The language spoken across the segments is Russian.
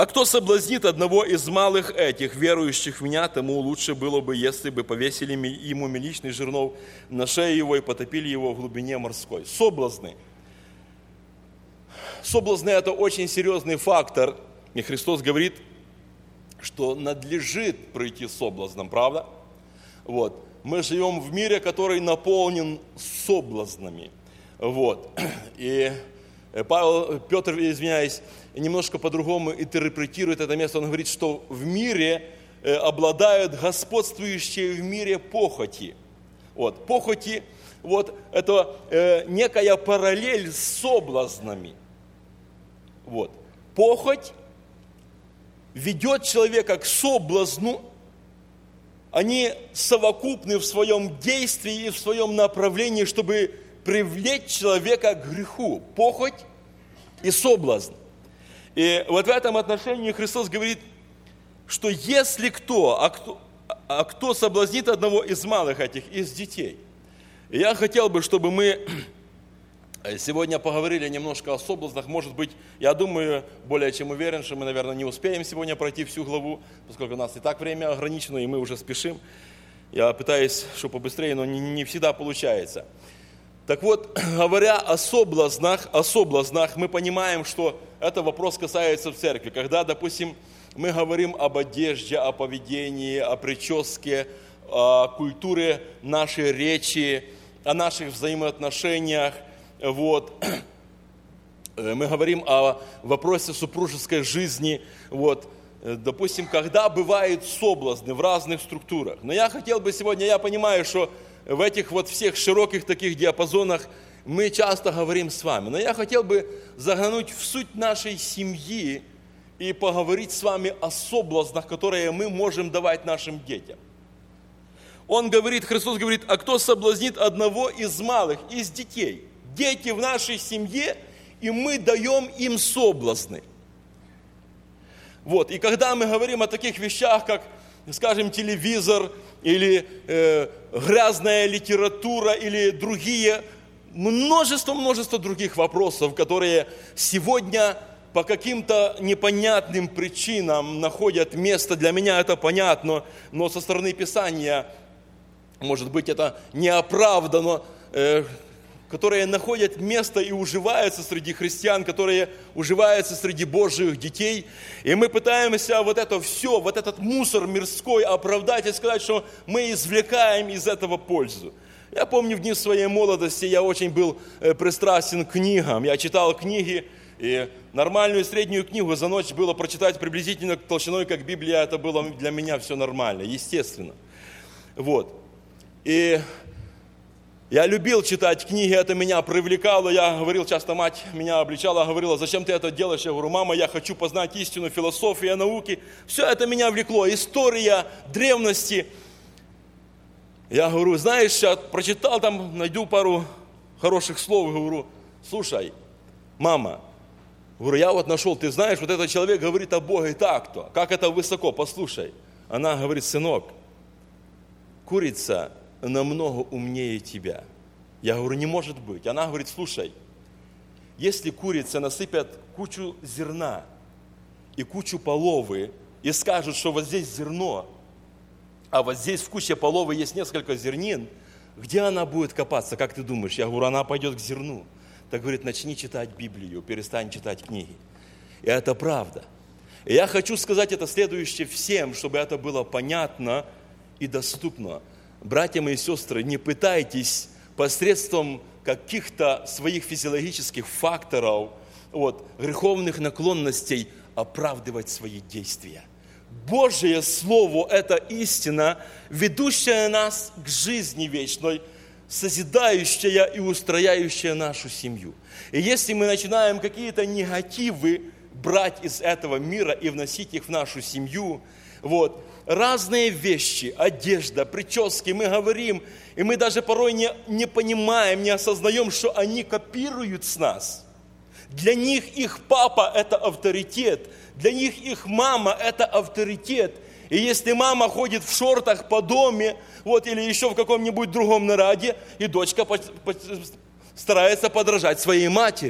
А кто соблазнит одного из малых этих, верующих в меня, тому лучше было бы, если бы повесили ему меличный жернов на шею его и потопили его в глубине морской. Соблазны. Соблазны – это очень серьезный фактор. И Христос говорит, что надлежит пройти соблазном, правда? Вот. Мы живем в мире, который наполнен соблазнами. Вот. И Петр, извиняюсь, немножко по-другому интерпретирует это место. Он говорит, что в мире обладают господствующие в мире похоти. Вот. Похоти, вот, это некая параллель с соблазнами. Вот. Похоть ведет человека к соблазну. Они совокупны в своем действии и в своем направлении, чтобы привлечь человека к греху. Похоть и соблазн. И вот в этом отношении Христос говорит, что если кто соблазнит одного из малых этих, из детей. И я хотел бы, чтобы мы сегодня поговорили немножко о соблазнах. Может быть, я думаю, более чем уверен, что мы, наверное, не успеем сегодня пройти всю главу, поскольку у нас и так время ограничено, и мы уже спешим. Я пытаюсь, чтобы побыстрее, но не всегда получается. Так вот, говоря о соблазнах, мы понимаем, что это вопрос касается в церкви. Когда, допустим, мы говорим об одежде, о поведении, о прическе, о культуре нашей речи, о наших взаимоотношениях, вот. Мы говорим о вопросе супружеской жизни, вот. Допустим, когда бывают соблазны в разных структурах. Но я хотел бы сегодня, я понимаю, что в этих вот всех широких таких диапазонах мы часто говорим с вами. Но я хотел бы заглянуть в суть нашей семьи и поговорить с вами о соблазнах, которые мы можем давать нашим детям. Он говорит, Христос говорит, а кто соблазнит одного из малых, из детей? Дети в нашей семье, и мы даем им соблазны. Вот. И когда мы говорим о таких вещах, как, скажем, телевизор, или грязная литература, или другие, множество других вопросов, которые сегодня по каким-то непонятным причинам находят место. Для меня это понятно, но со стороны Писания, может быть, это неоправданно, которые находят место и уживаются среди христиан, которые уживаются среди Божьих детей. И мы пытаемся вот это все, вот этот мусор мирской оправдать и сказать, что мы извлекаем из этого пользу. Я помню, в дни своей молодости я очень был пристрастен к книгам. Я читал книги, и нормальную среднюю книгу за ночь было прочитать приблизительно толщиной, как Библия. Это было для меня все нормально, естественно. Вот. И я любил читать книги, это меня привлекало. Я говорил, часто мать меня обличала, говорила, зачем ты это делаешь? Я говорю, мама, я хочу познать истину, философию, науки. Все это меня влекло, история древности. Я говорю, знаешь, я прочитал там, найду пару хороших слов, говорю, слушай, мама, говорю, я вот нашел, ты знаешь, вот этот человек говорит о Боге так-то, как это высоко, послушай. Она говорит, сынок, курица намного умнее тебя. Я говорю, не может быть. Она говорит, слушай, если курица насыпят кучу зерна и кучу половы и скажут, что вот здесь зерно, а вот здесь в куче половы есть несколько зернин, где она будет копаться, как ты думаешь? Я говорю, она пойдет к зерну. Так говорит, начни читать Библию, перестань читать книги. И это правда. И я хочу сказать это следующее всем, чтобы это было понятно и доступно. Братья мои и сестры, не пытайтесь посредством каких-то своих физиологических факторов, греховных наклонностей оправдывать свои действия. Божье Слово – это истина, ведущая нас к жизни вечной, созидающая и устрояющая нашу семью. И если мы начинаем какие-то негативы брать из этого мира и вносить их в нашу семью, разные вещи, одежда, прически, мы говорим, и мы даже порой не понимаем, не осознаем, что они копируют с нас. Для них их папа – это авторитет, для них их мама – это авторитет. И если мама ходит в шортах по доме, или еще в каком-нибудь другом наряде, и дочка старается подражать своей матери.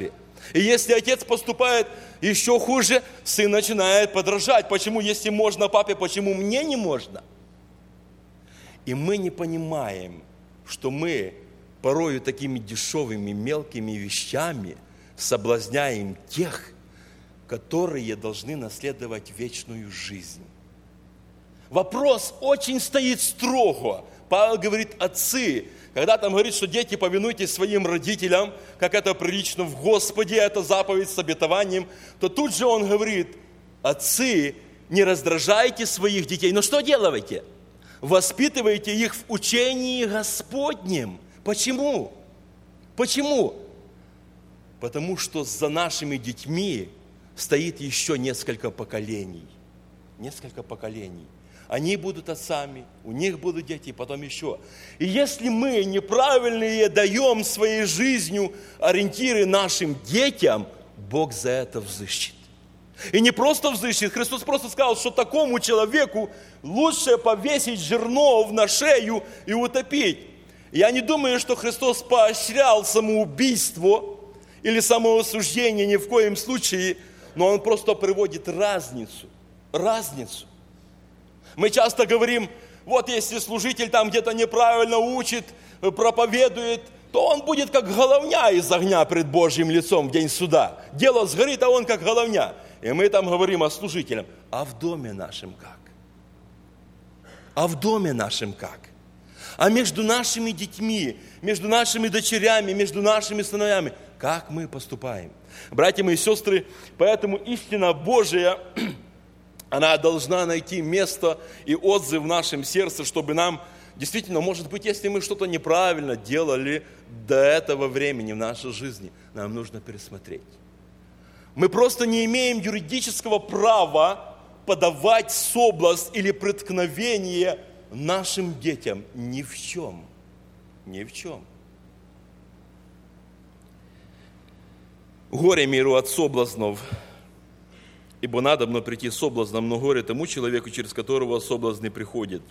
И если отец поступает еще хуже, сын начинает подражать. Почему, если можно папе, почему мне не можно? И мы не понимаем, что мы порою такими дешевыми, мелкими вещами соблазняем тех, которые должны наследовать вечную жизнь. Вопрос очень стоит строго. Павел говорит: отцы, когда там говорит, что дети, повинуйтесь своим родителям, как это прилично в Господе, это заповедь с обетованием, то тут же он говорит: отцы, не раздражайте своих детей. Но что делаете? Воспитывайте их в учении Господнем. Почему? Почему? Потому что за нашими детьми стоит еще несколько поколений. Несколько поколений. Они будут отцами, у них будут дети, потом еще. И если мы неправильные даем своей жизнью ориентиры нашим детям, Бог за это взыщет. И не просто взыщет, Христос просто сказал, что такому человеку лучше повесить жернов на шею и утопить. Я не думаю, что Христос поощрял самоубийство или самоосуждение ни в коем случае, но Он просто приводит разницу. Разницу. Мы часто говорим: вот если служитель там где-то неправильно учит, проповедует, то он будет как головня из огня пред Божьим лицом в день суда. Дело сгорит, а он как головня. И мы там говорим о служителях. А в доме нашем как? А в доме нашем как? А между нашими детьми, между нашими дочерями, между нашими сыновьями, как мы поступаем? Братья мои и сестры, поэтому истина Божия, она должна найти место и отзыв в нашем сердце, чтобы нам действительно, может быть, если мы что-то неправильно делали до этого времени в нашей жизни, нам нужно пересмотреть. Мы просто не имеем юридического права подавать соблазн или преткновение нашим детям ни в чем. Ни в чем. Горе миру от соблазнов, ибо надобно прийти соблазном, но горе тому человеку, через которого соблазны приходят.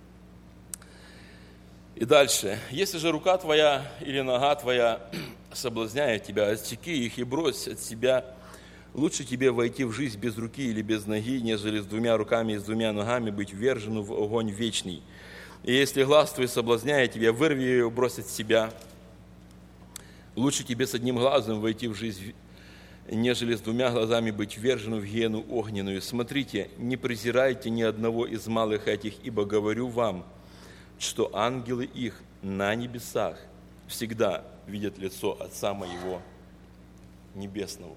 И дальше. Если же рука твоя или нога твоя соблазняет тебя, отсеки их и брось от себя. Лучше тебе войти в жизнь без руки или без ноги, нежели с двумя руками и с двумя ногами быть ввержену в огонь вечный. И если глаз твой соблазняет тебя, вырви ее, брось от себя. Лучше тебе с одним глазом войти в жизнь, нежели с двумя глазами быть ввержену в гиену огненную. Смотрите, не презирайте ни одного из малых этих, ибо говорю вам, что ангелы их на небесах всегда видят лицо Отца Моего Небесного.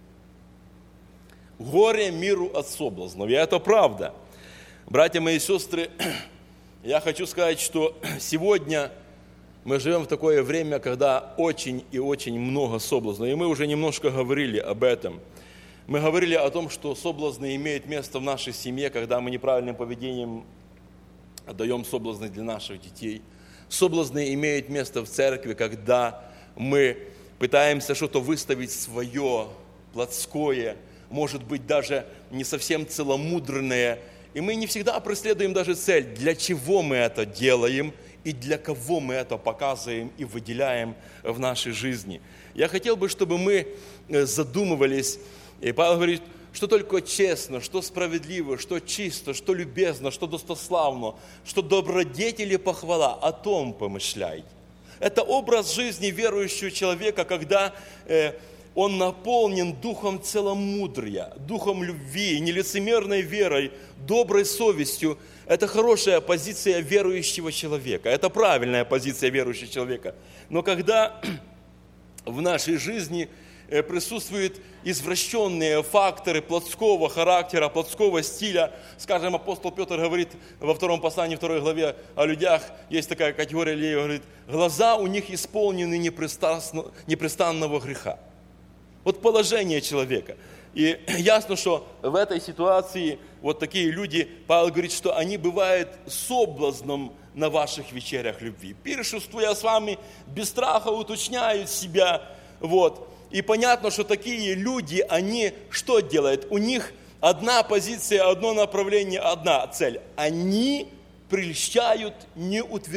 Горе миру от соблазнов. И это правда. Братья мои и сестры, я хочу сказать, что сегодня мы живем в такое время, когда очень и очень много соблазнов. И мы уже немножко говорили об этом. Мы говорили о том, что соблазны имеют место в нашей семье, когда мы неправильным поведением даем соблазны для наших детей. Соблазны имеют место в церкви, когда мы пытаемся что-то выставить свое, плотское, может быть, даже не совсем целомудренное. И мы не всегда преследуем даже цель, для чего мы это делаем и для кого мы это показываем и выделяем в нашей жизни. Я хотел бы, чтобы мы задумывались, и Павел говорит, что только честно, что справедливо, что чисто, что любезно, что достославно, что добродетель и похвала, о том помышляйте. Это образ жизни верующего человека, когда он наполнен духом целомудрия, духом любви, нелицемерной верой, доброй совестью. Это хорошая позиция верующего человека, это правильная позиция верующего человека. Но когда в нашей жизни присутствуют извращенные факторы плотского характера, плотского стиля, скажем, апостол Петр говорит во втором послании, 2 главе о людях, есть такая категория людей, говорит, глаза у них исполнены непрестанного греха. Вот положение человека. И ясно, что в этой ситуации вот такие люди, Павел говорит, что они бывают соблазном на ваших вечерях любви. Пиршествуя с вами, без страха уточняют себя. Вот. И понятно, что такие люди, они что делают? У них одна позиция, одно направление, одна цель. Они прельщают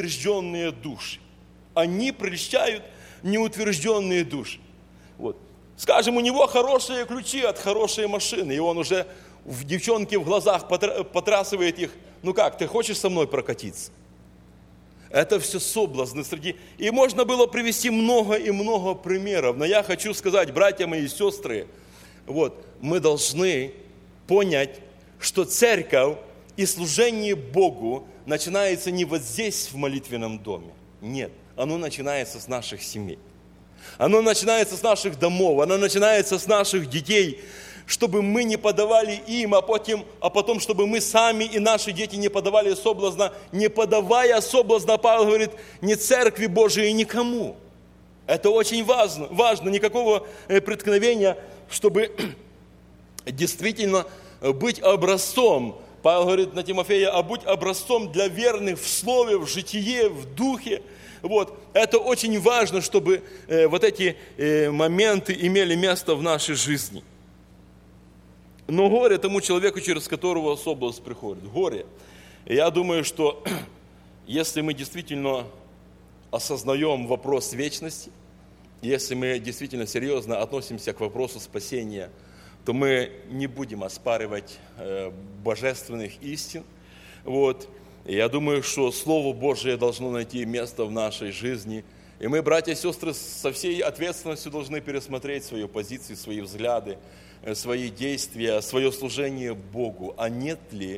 неутвержденные души. Они прельщают неутвержденные души. Вот. Скажем, у него хорошие ключи от хорошей машины, и он уже в девчонке в глазах потрясывает их. Ну как, ты хочешь со мной прокатиться? Это все соблазны среди... И можно было привести много и много примеров. Но я хочу сказать, братья мои и сестры, вот, мы должны понять, что церковь и служение Богу начинается не вот здесь, в молитвенном доме. Нет, оно начинается с наших семей. Оно начинается с наших домов, оно начинается с наших детей, чтобы мы не подавали им, а потом, чтобы мы сами и наши дети не подавали соблазна, не подавая соблазна, Павел говорит, ни церкви Божией, никому. Это очень важно, никакого преткновения, чтобы действительно быть образцом. Павел говорит на Тимофея, а будь образцом для верных в слове, в житие, в духе. Вот. Это очень важно, чтобы вот эти моменты имели место в нашей жизни. Но горе тому человеку, через которого соблазн приходит. Горе. И я думаю, что если мы действительно осознаем вопрос вечности, если мы действительно серьезно относимся к вопросу спасения, то мы не будем оспаривать божественных истин. Вот. И я думаю, что Слово Божие должно найти место в нашей жизни. И мы, братья и сестры, со всей ответственностью должны пересмотреть свою позицию, свои взгляды, свои действия, свое служение Богу. А нет ли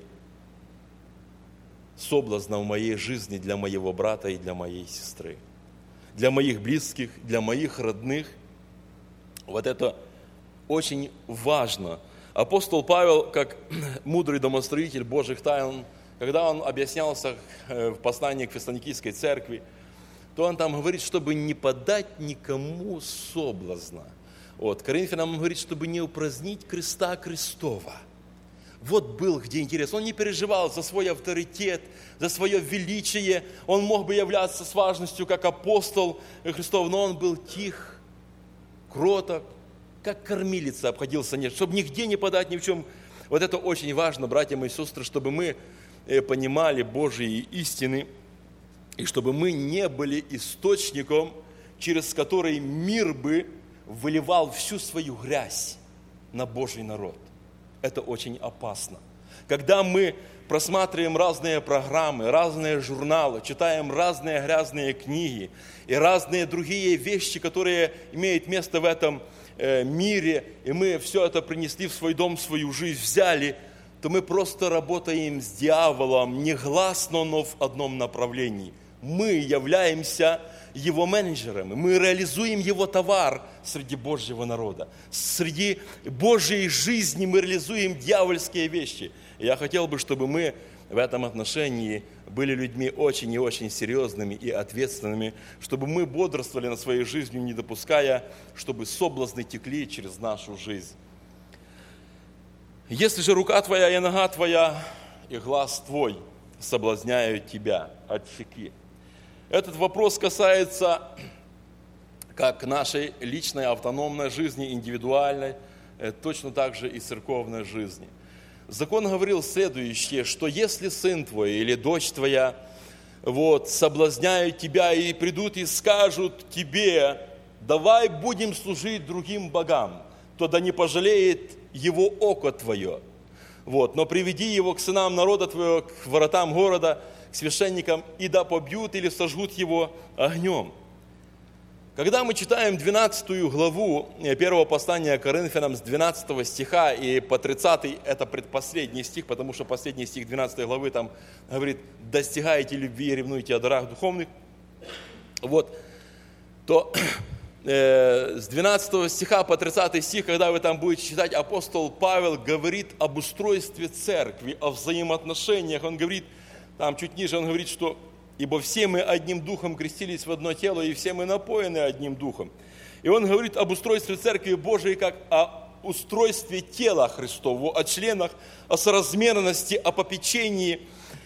соблазна в моей жизни для моего брата и для моей сестры? Для моих близких, для моих родных? Вот это очень важно. Апостол Павел, как мудрый домостроитель Божьих тайн, когда он объяснялся в послании к Фессалоникийской церкви, то он там говорит, чтобы не подать никому соблазна. Вот, Коринфянам он говорит, чтобы не упразднить креста Христова. Вот был где интерес. Он не переживал за свой авторитет, за свое величие. Он мог бы являться с важностью, как апостол Христов, но он был тих, кроток, как кормилица обходился, нет, чтобы нигде не подать ни в чем. Вот это очень важно, братья мои и сестры, чтобы мы понимали Божьи истины, и чтобы мы не были источником, через который мир бы выливал всю свою грязь на Божий народ. Это очень опасно. Когда мы просматриваем разные программы, разные журналы, читаем разные грязные книги и разные другие вещи, которые имеют место в этом мире, и мы все это принесли в свой дом, в свою жизнь, взяли, то мы просто работаем с дьяволом негласно, но в одном направлении. Мы являемся его менеджерами, мы реализуем его товар среди Божьего народа. Среди Божьей жизни мы реализуем дьявольские вещи. И я хотел бы, чтобы мы в этом отношении были людьми очень и очень серьезными и ответственными, чтобы мы бодрствовали над своей жизнью, не допуская, чтобы соблазны текли через нашу жизнь. Если же рука твоя и нога твоя и глаз твой соблазняют тебя, отсеки. Этот вопрос касается как нашей личной автономной жизни, индивидуальной, точно так же и церковной жизни. Закон говорил следующее, что если сын твой или дочь твоя соблазняют тебя и придут и скажут тебе, давай будем служить другим богам, то да не пожалеет его око твое. Но приведи его к сынам народа твоего, к воротам города, к священникам, и да побьют или сожгут его огнем. Когда мы читаем 12 главу первого послания Коринфянам с 12 стиха и по 30, это предпоследний стих, потому что последний стих 12 главы там говорит, достигайте любви и ревнуйте о дарах духовных, то с 12 стиха по 30 стих, когда вы там будете читать, апостол Павел говорит об устройстве церкви, о взаимоотношениях. Он говорит, там чуть ниже он говорит, что «Ибо все мы одним духом крестились в одно тело, и все мы напоены одним духом». И он говорит об устройстве церкви Божией, как о устройстве тела Христова, о членах, о соразмерности, о попечении.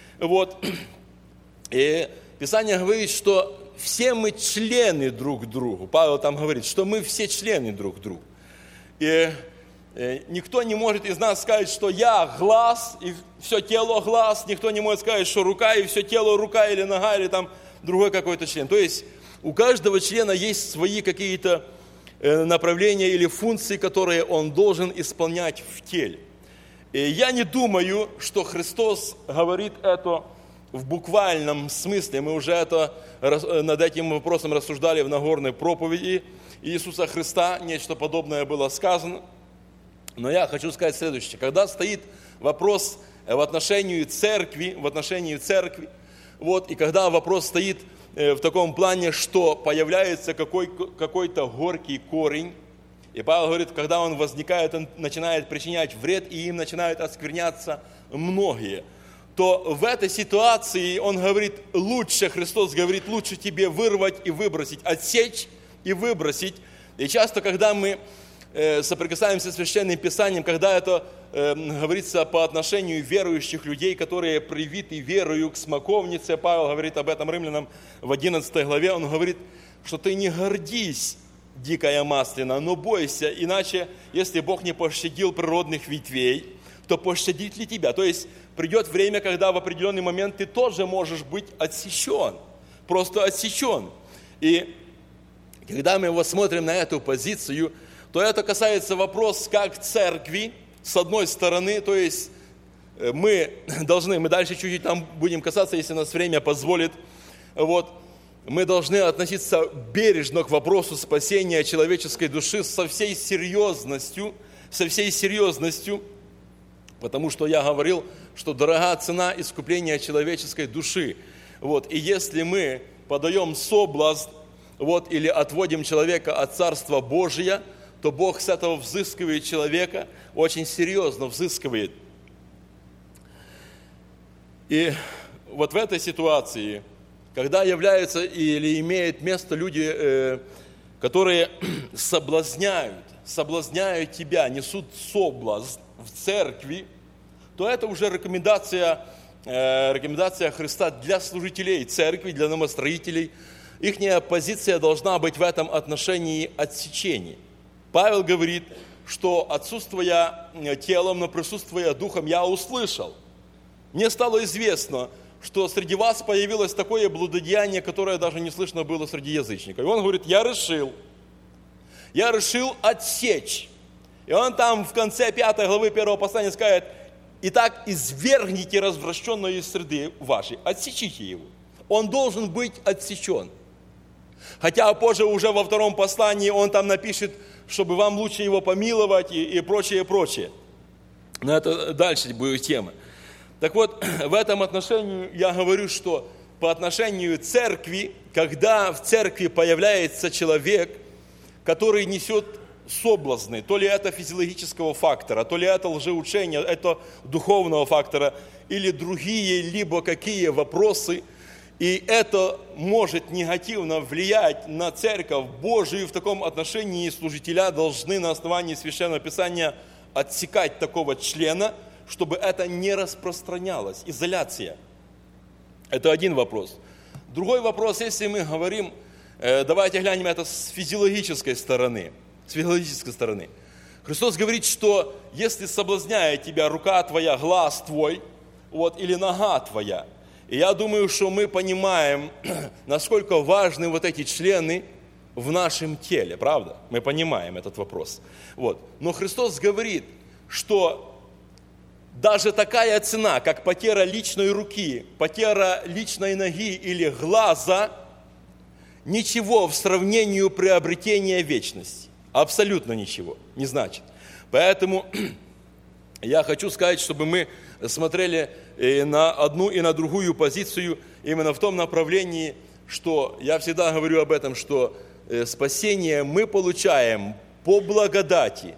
И Писание говорит, что все мы члены друг другу. Павел там говорит, что мы все члены друг другу. И никто не может из нас сказать, что я глаз, и все тело глаз. Никто не может сказать, что рука, и все тело рука, или нога, или там другой какой-то член. То есть у каждого члена есть свои какие-то направления или функции, которые Он должен исполнять в теле. И я не думаю, что Христос говорит это в буквальном смысле. Мы уже над этим вопросом рассуждали в Нагорной проповеди Иисуса Христа. Нечто подобное было сказано. Но я хочу сказать следующее. Когда стоит вопрос в отношении церкви, и когда вопрос стоит в таком плане, что появляется какой-то горький корень, и Павел говорит, когда он возникает, он начинает причинять вред, и им начинают оскверняться многие, то в этой ситуации он говорит, Христос говорит, лучше тебе вырвать и выбросить, отсечь и выбросить. И часто, когда мы соприкасаемся с Священным Писанием, когда это говорится по отношению верующих людей, которые привиты верою к смоковнице, Павел говорит об этом Римлянам в 11 главе, он говорит, что ты не гордись, дикая маслина, но бойся, иначе, если Бог не пощадил природных ветвей, то пощадит ли тебя? То есть придет время, когда в определенный момент ты тоже можешь быть отсечен, просто отсечен. И когда мы смотрим на эту позицию, то это касается вопроса как церкви, с одной стороны, то есть мы дальше чуть-чуть там будем касаться, если нас время позволит, мы должны относиться бережно к вопросу спасения человеческой души со всей серьезностью, потому что я говорил, что дорога цена искупления человеческой души. И если мы подаем соблазн, или отводим человека от Царства Божия, то Бог с этого взыскивает человека, очень серьезно взыскивает. И в этой ситуации, когда являются или имеют место люди, которые соблазняют тебя, несут соблазн в церкви, то это уже рекомендация Христа для служителей церкви, для домостроителей. Ихняя позиция должна быть в этом отношении отсечение. Павел говорит, что отсутствуя телом, но присутствуя духом, я услышал. Мне стало известно, что среди вас появилось такое блудодеяние, которое даже не слышно было среди язычников. И он говорит, я решил отсечь. И он там в конце 5 главы 1 послания скажет, итак, извергните развращенное из среды вашей, отсечите его. Он должен быть отсечен. Хотя позже уже во 2 послании он там напишет, чтобы вам лучше его помиловать и прочее. Но это дальше будет тема. Так вот, в этом отношении я говорю, что по отношению к церкви, когда в церкви появляется человек, который несет соблазны, то ли это физиологического фактора, то ли это лжеучения, это духовного фактора, или другие, либо какие вопросы, и это может негативно влиять на Церковь Божию. В таком отношении служителя должны на основании Священного Писания отсекать такого члена, чтобы это не распространялось. Изоляция. Это один вопрос. Другой вопрос, если мы говорим, давайте глянем это с физиологической стороны. Христос говорит, что если соблазняет тебя рука твоя, глаз твой, или нога твоя, и я думаю, что мы понимаем, насколько важны эти члены в нашем теле, правда? Мы понимаем этот вопрос. Но Христос говорит, что даже такая цена, как потеря личной руки, потеря личной ноги или глаза, ничего в сравнении приобретения вечности. Абсолютно ничего не значит. Поэтому я хочу сказать, чтобы мы смотрели на одну и на другую позицию именно в том направлении, что я всегда говорю об этом, что спасение мы получаем по благодати.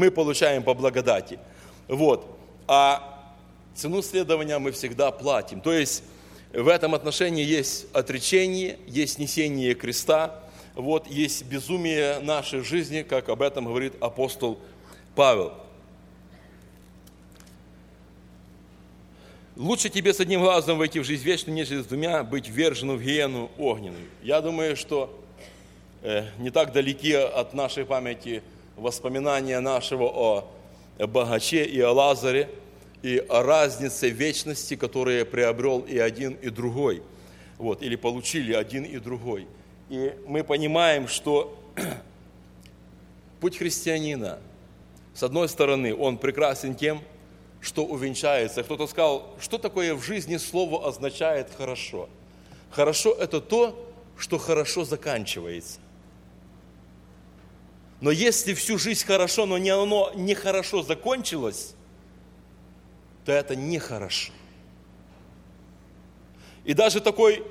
А цену следования мы всегда платим. То есть в этом отношении есть отречение, есть несение креста, есть безумие нашей жизни, как об этом говорит апостол Павел. Лучше тебе с одним глазом войти в жизнь вечную, нежели с двумя быть вверженным в гиену огненную. Я думаю, что не так далеки от нашей памяти воспоминания нашего о богаче и о Лазаре, и о разнице вечности, которые приобрел и один, и другой. Или получили один и другой. И мы понимаем, что Путь христианина, с одной стороны, он прекрасен тем, что увенчается. Кто-то сказал, что такое в жизни слово означает «хорошо». Хорошо – это то, что хорошо заканчивается. Но если всю жизнь хорошо, но оно нехорошо закончилось, то это нехорошо. И даже такой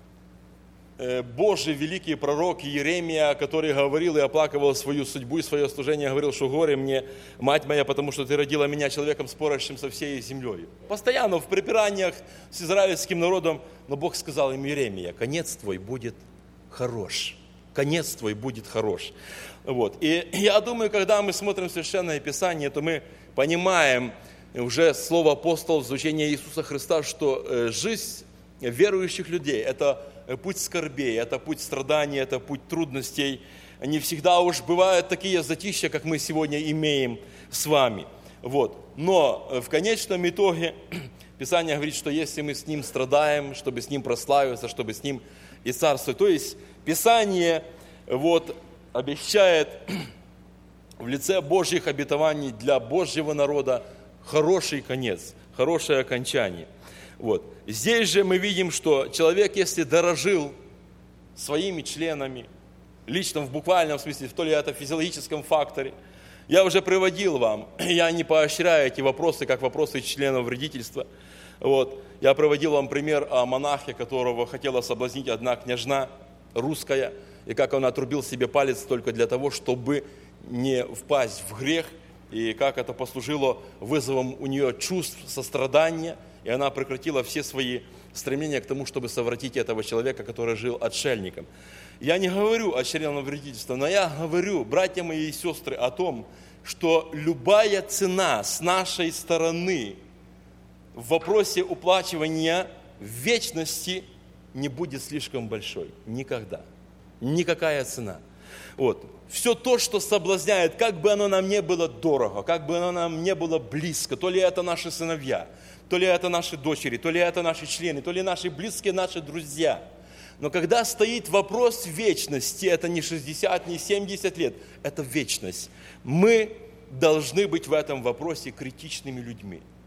Божий великий пророк Иеремия, который говорил и оплакивал свою судьбу и свое служение, говорил, что горе мне, мать моя, потому что ты родила меня человеком, спорящим со всей землей. Постоянно в препираниях с израильским народом, но Бог сказал им: Иеремия, конец твой будет хорош. Конец твой будет хорош. Вот. И я думаю, когда мы смотрим Священное Писание, то мы понимаем уже слово апостол, звучание Иисуса Христа, что жизнь верующих людей – это путь скорбей, это путь страданий, это путь трудностей. Не всегда уж бывают такие затишья, как мы сегодня имеем с вами. Вот. Но в конечном итоге Писание говорит, что если мы с Ним страдаем, чтобы с Ним прославиться, чтобы с Ним и царствовать. То есть Писание обещает в лице Божьих обетований для Божьего народа хороший конец, хорошее окончание. Вот. Здесь же мы видим, что человек, если дорожил своими членами, лично в буквальном смысле, в то ли это физиологическом факторе, я уже приводил вам, я не поощряю эти вопросы, как вопросы членов вредительства. Вот. Я приводил вам пример о монахе, которого хотела соблазнить одна княжна русская, и как он отрубил себе палец только для того, чтобы не впасть в грех, и как это послужило вызовом у нее чувств сострадания, и она прекратила все свои стремления к тому, чтобы совратить этого человека, который жил отшельником. Я не говорю о членах вредительства, но я говорю, братья мои и сестры, о том, что любая цена с нашей стороны в вопросе уплачивания в вечности не будет слишком большой. Никогда. Никакая цена. Вот. Все то, что соблазняет, как бы оно нам не было дорого, как бы оно нам не было близко, то ли это наши сыновья, то ли это наши дочери, то ли это наши члены, то ли наши близкие, наши друзья. Но когда стоит вопрос вечности, это не 60, не 70 лет, это вечность. Мы должны быть в этом вопросе критичными людьми.